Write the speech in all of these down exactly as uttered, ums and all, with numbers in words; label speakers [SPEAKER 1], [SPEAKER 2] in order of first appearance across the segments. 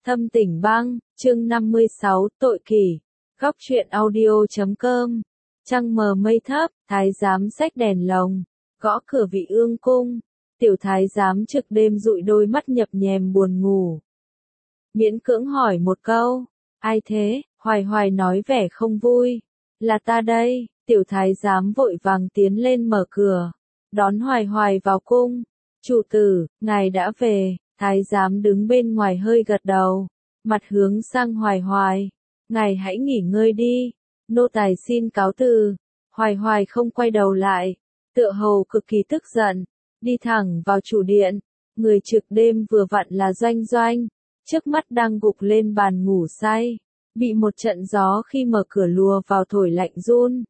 [SPEAKER 1] Thâm Tỉnh Bang, chương năm mươi sáu, tội kỷ. Góc truyện audio chấm com. Trăng mờ mây thấp, thái giám xách đèn lồng, gõ cửa vị ương cung. Tiểu thái giám trực đêm dụi đôi mắt nhập nhèm buồn ngủ. Miễn cưỡng hỏi một câu, ai thế? Hoài Hoài nói vẻ không vui. Là ta đây. Tiểu thái giám vội vàng tiến lên mở cửa, đón Hoài Hoài vào cung. Chủ tử, ngài đã về. Thái giám đứng bên ngoài hơi gật đầu, mặt hướng sang Hoài Hoài. Ngài hãy nghỉ ngơi đi, nô tài xin cáo từ. Hoài Hoài không quay đầu lại, tựa hồ cực kỳ tức giận, đi thẳng vào chủ điện. Người trực đêm vừa vặn là Doanh Doanh, trước mắt đang gục lên bàn ngủ say, bị một trận gió khi mở cửa lùa vào thổi lạnh run.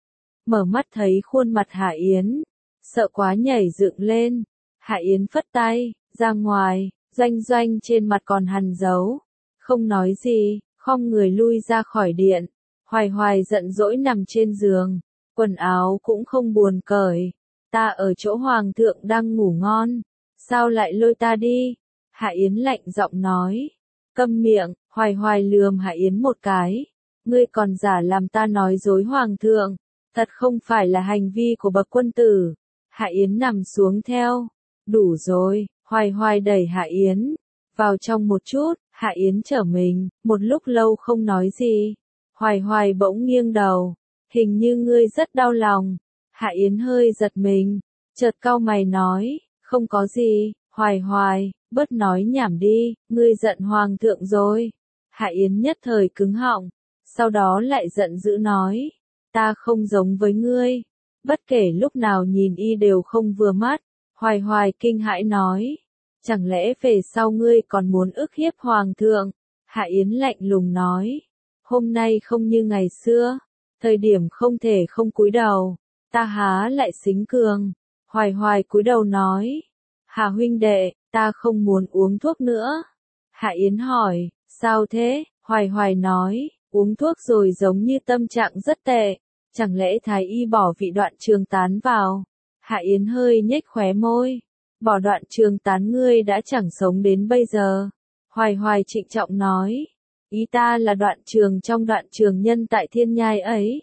[SPEAKER 1] Mở mắt thấy khuôn mặt Hạ Yến, sợ quá nhảy dựng lên. Hạ Yến phất tay, ra ngoài. Doanh Doanh trên mặt còn hằn dấu, không nói gì, khom người lui ra khỏi điện. Hoài Hoài giận dỗi nằm trên giường, quần áo cũng không buồn cởi. Ta ở chỗ hoàng thượng đang ngủ ngon, sao lại lôi ta đi? Hạ Yến lạnh giọng nói. Câm miệng. Hoài Hoài lườm Hạ Yến một cái. Ngươi còn giả làm ta nói dối hoàng thượng, thật không phải là hành vi của bậc quân tử. Hạ Yến nằm xuống theo. Đủ rồi. Hoài Hoài đẩy Hạ Yến vào trong một chút. Hạ Yến trở mình, một lúc lâu không nói gì. Hoài Hoài bỗng nghiêng đầu. Hình như ngươi rất đau lòng. Hạ Yến hơi giật mình, chợt cau mày nói, không có gì. Hoài Hoài, bớt nói nhảm đi, ngươi giận hoàng thượng rồi. Hạ Yến nhất thời cứng họng, sau đó lại giận dữ nói, ta không giống với ngươi, bất kể lúc nào nhìn y đều không vừa mắt. Hoài Hoài kinh hãi nói, chẳng lẽ về sau ngươi còn muốn ức hiếp hoàng thượng? Hạ Yến lạnh lùng nói, hôm nay không như ngày xưa, thời điểm không thể không cúi đầu, ta há lại xính cường. Hoài Hoài cúi đầu nói, Hạ huynh đệ, ta không muốn uống thuốc nữa. Hạ Yến hỏi, sao thế? Hoài Hoài nói, uống thuốc rồi giống như tâm trạng rất tệ, chẳng lẽ thái y bỏ vị đoạn trường tán vào? Hạ Yến hơi nhếch khóe môi, bỏ đoạn trường tán ngươi đã chẳng sống đến bây giờ. Hoài Hoài trịnh trọng nói, ý ta là đoạn trường trong đoạn trường nhân tại thiên nhai ấy.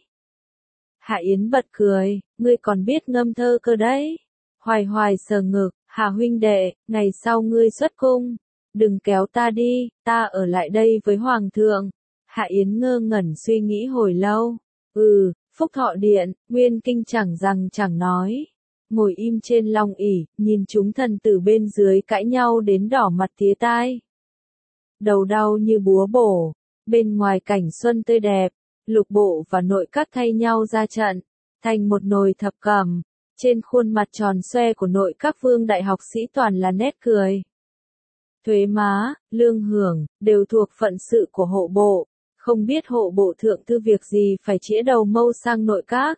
[SPEAKER 1] Hạ Yến bật cười, ngươi còn biết ngâm thơ cơ đấy. Hoài Hoài sờ ngực, Hà huynh đệ, ngày sau ngươi xuất cung, đừng kéo ta đi, ta ở lại đây với hoàng thượng. Hạ Yến ngơ ngẩn suy nghĩ hồi lâu, ừ, Phúc Thọ Điện, Nguyên Kinh chẳng rằng chẳng nói. Ngồi im trên long ỷ, nhìn chúng thần tử bên dưới cãi nhau đến đỏ mặt tía tai. Đầu đau như búa bổ, bên ngoài cảnh xuân tươi đẹp, lục bộ và nội các thay nhau ra trận, thành một nồi thập cẩm. Trên khuôn mặt tròn xoe của nội các vương đại học sĩ toàn là nét cười. Thuế má, lương hưởng, đều thuộc phận sự của hộ bộ, không biết hộ bộ thượng thư việc gì phải chĩa đầu mâu sang nội các.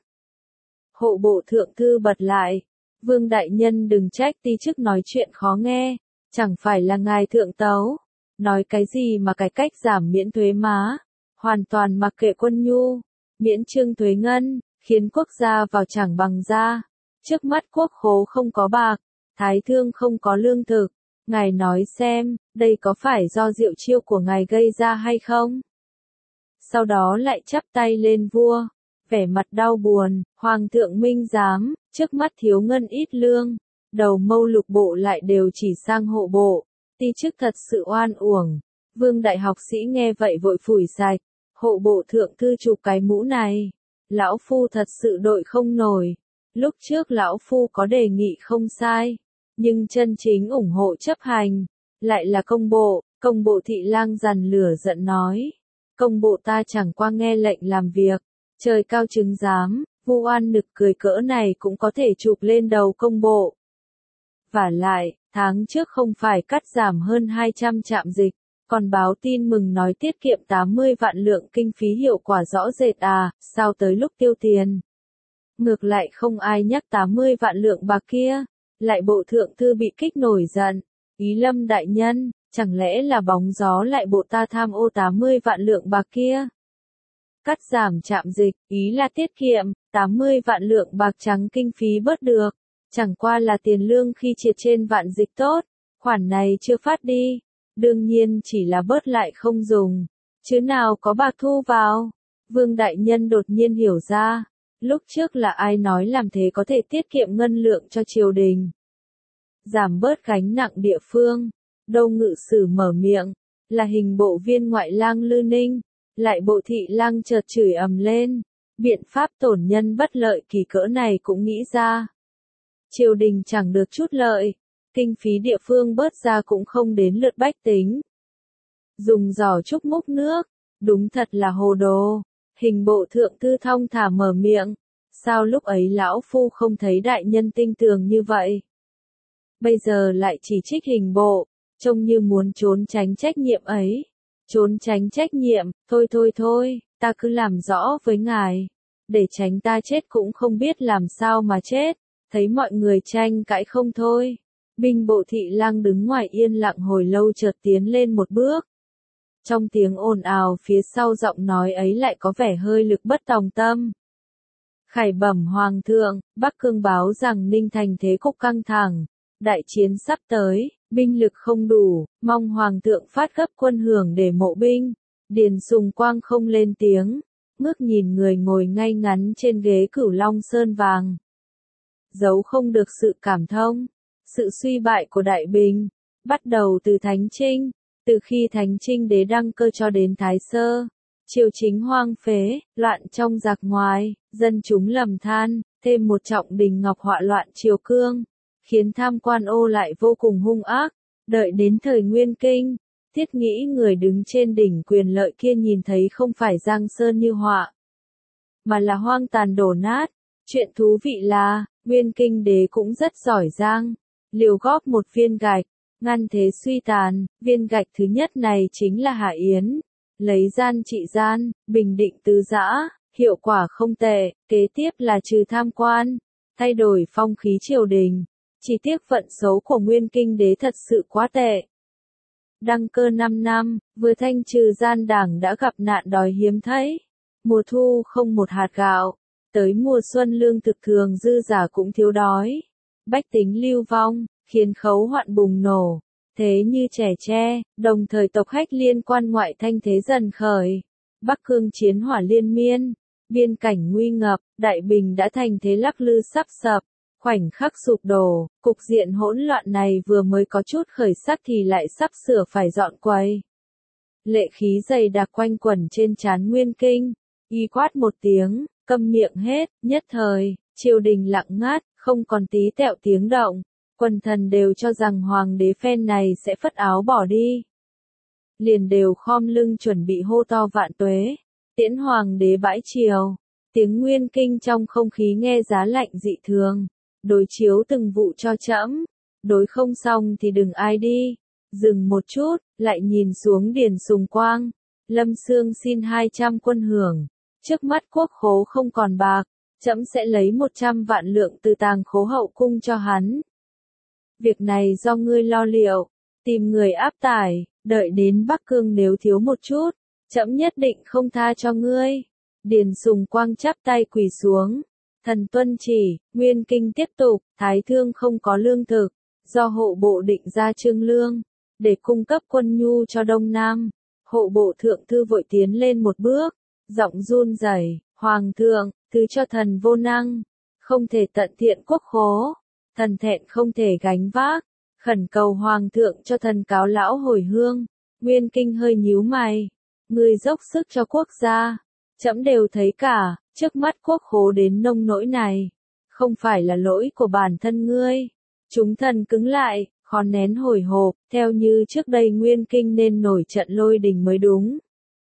[SPEAKER 1] Hộ bộ thượng thư bật lại, vương đại nhân đừng trách ti chức nói chuyện khó nghe, chẳng phải là ngài thượng tấu, nói cái gì mà cải cách giảm miễn thuế má, hoàn toàn mặc kệ quân nhu, miễn trương thuế ngân, khiến quốc gia vào chẳng bằng ra. Trước mắt quốc khố không có bạc, thái thương không có lương thực, ngài nói xem, đây có phải do diệu chiêu của ngài gây ra hay không? Sau đó lại chắp tay lên vua, vẻ mặt đau buồn, hoàng thượng minh giám, trước mắt thiếu ngân ít lương, đầu mâu lục bộ lại đều chỉ sang hộ bộ, ti chức thật sự oan uổng. Vương đại học sĩ nghe vậy vội phủi sạch, hộ bộ thượng thư chụp cái mũ này, lão phu thật sự đội không nổi. Lúc trước lão phu có đề nghị không sai, nhưng chân chính ủng hộ chấp hành, lại là công bộ. Công bộ thị lang dằn lửa giận nói, công bộ ta chẳng qua nghe lệnh làm việc, trời cao chứng giám, vu oan nực cười cỡ này cũng có thể chụp lên đầu công bộ. Vả lại, tháng trước không phải cắt giảm hơn hai trăm trạm dịch, còn báo tin mừng nói tiết kiệm tám mươi vạn lượng kinh phí hiệu quả rõ rệt à, sao tới lúc tiêu tiền? Ngược lại không ai nhắc tám mươi vạn lượng bạc kia, lại bộ thượng thư bị kích nổi giận, ý Lâm đại nhân, chẳng lẽ là bóng gió lại bộ ta tham ô tám mươi vạn lượng bạc kia? Cắt giảm trạm dịch, ý là tiết kiệm, tám mươi vạn lượng bạc trắng kinh phí bớt được, chẳng qua là tiền lương khi triệt trên vạn dịch tốt, khoản này chưa phát đi, đương nhiên chỉ là bớt lại không dùng, chứ nào có bạc thu vào. Vương đại nhân đột nhiên hiểu ra, lúc trước là ai nói làm thế có thể tiết kiệm ngân lượng cho triều đình, giảm bớt gánh nặng địa phương. Đâu ngự sử mở miệng, là hình bộ viên ngoại lang Lư Ninh, lại bộ thị lang chợt chửi ầm lên, biện pháp tổn nhân bất lợi kỳ cỡ này cũng nghĩ ra. Triều đình chẳng được chút lợi, kinh phí địa phương bớt ra cũng không đến lượt bách tính. Dùng giỏ trúc múc nước, đúng thật là hồ đồ. Hình bộ thượng thư thong thả mở miệng, sao lúc ấy lão phu không thấy đại nhân tinh tường như vậy? Bây giờ lại chỉ trích hình bộ, trông như muốn trốn tránh trách nhiệm ấy. Trốn tránh trách nhiệm, thôi thôi thôi, ta cứ làm rõ với ngài, để tránh ta chết cũng không biết làm sao mà chết. Thấy mọi người tranh cãi không thôi, binh bộ thị lang đứng ngoài yên lặng hồi lâu chợt tiến lên một bước. Trong tiếng ồn ào phía sau giọng nói ấy lại có vẻ hơi lực bất tòng tâm. Khải bẩm hoàng thượng, Bắc Cương báo rằng Ninh Thành thế cục căng thẳng, đại chiến sắp tới, binh lực không đủ, mong hoàng thượng phát gấp quân hưởng để mộ binh. Điền Sùng Quang không lên tiếng, ngước nhìn người ngồi ngay ngắn trên ghế Cửu Long Sơn vàng. Giấu không được sự cảm thông, sự suy bại của Đại Bình, bắt đầu từ Thánh Trinh, từ khi Thánh Trinh đế đăng cơ cho đến Thái Sơ, triều chính hoang phế, loạn trong giặc ngoài, dân chúng lầm than, thêm một trọng đình ngọc họa loạn triều cương, khiến tham quan ô lại vô cùng hung ác. Đợi đến thời Nguyên Kinh, thiết nghĩ người đứng trên đỉnh quyền lợi kia nhìn thấy không phải giang sơn như họa, mà là hoang tàn đổ nát. Chuyện thú vị là, Nguyên Kinh đế cũng rất giỏi giang, liều góp một viên gạch, ngăn thế suy tàn. Viên gạch thứ nhất này chính là Hạ Yến, lấy gian trị gian, bình định tứ dã, hiệu quả không tệ. Kế tiếp là trừ tham quan, thay đổi phong khí triều đình. Chỉ tiếc vận xấu của Nguyên Kinh đế thật sự quá tệ. Đăng cơ năm năm, vừa thanh trừ gian đảng đã gặp nạn đói hiếm thấy. Mùa thu không một hạt gạo, tới mùa xuân lương thực thường dư giả cũng thiếu đói. Bách tính lưu vong, khiến khấu hoạn bùng nổ. Thế như trẻ tre, đồng thời tộc Hách liên quan ngoại thanh thế dần khởi. Bắc Cương chiến hỏa liên miên, biên cảnh nguy ngập, Đại Bình đã thành thế lắc lư sắp sập. Khoảnh khắc sụp đổ, cục diện hỗn loạn này vừa mới có chút khởi sắc thì lại sắp sửa phải dọn quầy. Lệ khí dày đặc quanh quẩn trên trán Nguyên Kinh, y quát một tiếng, câm miệng hết. Nhất thời, triều đình lặng ngắt, không còn tí tẹo tiếng động. Quần thần đều cho rằng hoàng đế phen này sẽ phất áo bỏ đi, liền đều khom lưng chuẩn bị hô to vạn tuế, tiễn hoàng đế bãi triều. Tiếng Nguyên Kinh trong không khí nghe giá lạnh dị thường. Đối chiếu từng vụ cho trẫm, đối không xong thì đừng ai đi. Dừng một chút, lại nhìn xuống Điền Sùng Quang. Lâm Xương xin hai trăm quân hưởng, trước mắt quốc khố không còn bạc, trẫm sẽ lấy một trăm vạn lượng từ tàng khố hậu cung cho hắn. Việc này do ngươi lo liệu, tìm người áp tải, đợi đến Bắc Cương nếu thiếu một chút, trẫm nhất định không tha cho ngươi. Điền Sùng Quang chắp tay quỳ xuống. Thần tuân chỉ. Nguyên Kinh tiếp tục, Thái Thương không có lương thực, do hộ bộ định ra trương lương, để cung cấp quân nhu cho Đông Nam. Hộ bộ thượng thư vội tiến lên một bước, giọng run rẩy, Hoàng thượng, thứ cho thần vô năng, không thể tận thiện quốc khố, thần thẹn không thể gánh vác, khẩn cầu Hoàng thượng cho thần cáo lão hồi hương. Nguyên Kinh hơi nhíu mày, người dốc sức cho quốc gia, trẫm đều thấy cả. Trước mắt quốc khố đến nông nỗi này, không phải là lỗi của bản thân ngươi. Chúng thần cứng lại, khó nén hồi hộp, theo như trước đây Nguyên Kinh nên nổi trận lôi đình mới đúng.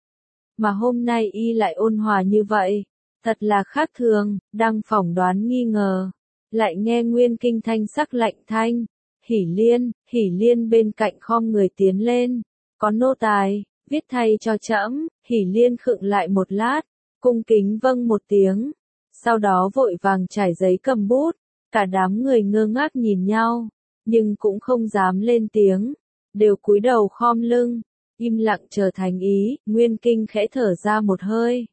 [SPEAKER 1] Mà hôm nay y lại ôn hòa như vậy, thật là khác thường. Đang phỏng đoán nghi ngờ, lại nghe Nguyên Kinh thanh sắc lạnh thanh. Hỷ Liên, Hỷ Liên bên cạnh khom người tiến lên, có nô tài, viết thay cho trẫm. Hỷ Liên khựng lại một lát, cung kính vâng một tiếng, sau đó vội vàng trải giấy cầm bút. Cả đám người ngơ ngác nhìn nhau, nhưng cũng không dám lên tiếng, đều cúi đầu khom lưng, im lặng chờ thành ý. Nguyên Kinh khẽ thở ra một hơi,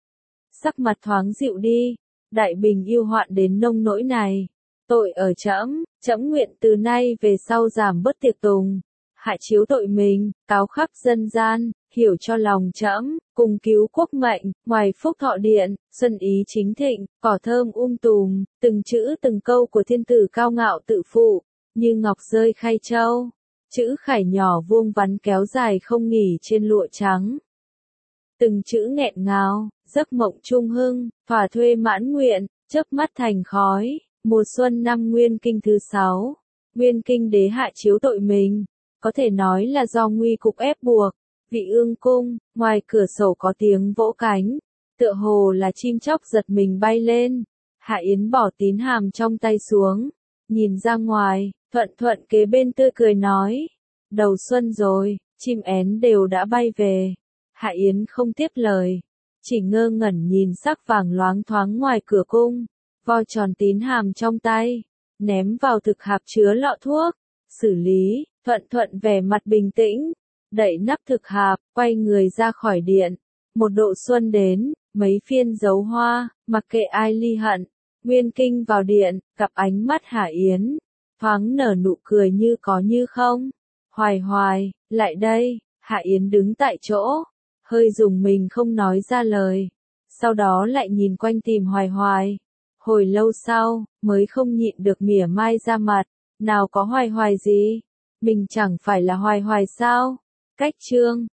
[SPEAKER 1] sắc mặt thoáng dịu đi. Đại Bình yêu hoạn đến nông nỗi này, tội ở trẫm, trẫm nguyện từ nay về sau giảm bớt tiệc tùng, Hạ chiếu tội mình, cáo khắp dân gian, hiểu cho lòng trẫm, cùng cứu quốc mệnh, ngoài phúc thọ điện, xuân ý chính thịnh, cỏ thơm um tùm, từng chữ từng câu của thiên tử cao ngạo tự phụ, như ngọc rơi khay châu. Chữ khải nhỏ vuông vắn kéo dài không nghỉ trên lụa trắng. Từng chữ nghẹn ngào, giấc mộng trung hưng, thỏa thuê mãn nguyện, chớp mắt thành khói, mùa xuân năm Nguyên Kinh thứ sáu. Nguyên Kinh đế hạ chiếu tội mình, có thể nói là do nguy cục ép buộc. Vị ương cung, ngoài cửa sổ có tiếng vỗ cánh, tựa hồ là chim chóc giật mình bay lên. Hạ Yến bỏ tín hàm trong tay xuống, nhìn ra ngoài, Thuận Thuận kế bên tươi cười nói, đầu xuân rồi, chim én đều đã bay về. Hạ Yến không tiếp lời, chỉ ngơ ngẩn nhìn sắc vàng loáng thoáng ngoài cửa cung, voi tròn tín hàm trong tay, ném vào thực hạp chứa lọ thuốc, xử lý. Thuận Thuận vẻ mặt bình tĩnh, đậy nắp thực hạp, quay người ra khỏi điện. Một độ xuân đến, mấy phiên dấu hoa, mặc kệ ai ly hận. Nguyên Kinh vào điện, gặp ánh mắt Hạ Yến, thoáng nở nụ cười như có như không. Hoài Hoài, lại đây. Hạ Yến đứng tại chỗ, hơi rùng mình không nói ra lời. Sau đó lại nhìn quanh tìm Hoài Hoài. Hồi lâu sau, mới không nhịn được mỉa mai ra mặt. Nào có Hoài Hoài gì? Mình chẳng phải là Hoài Hoài sao? Cách chương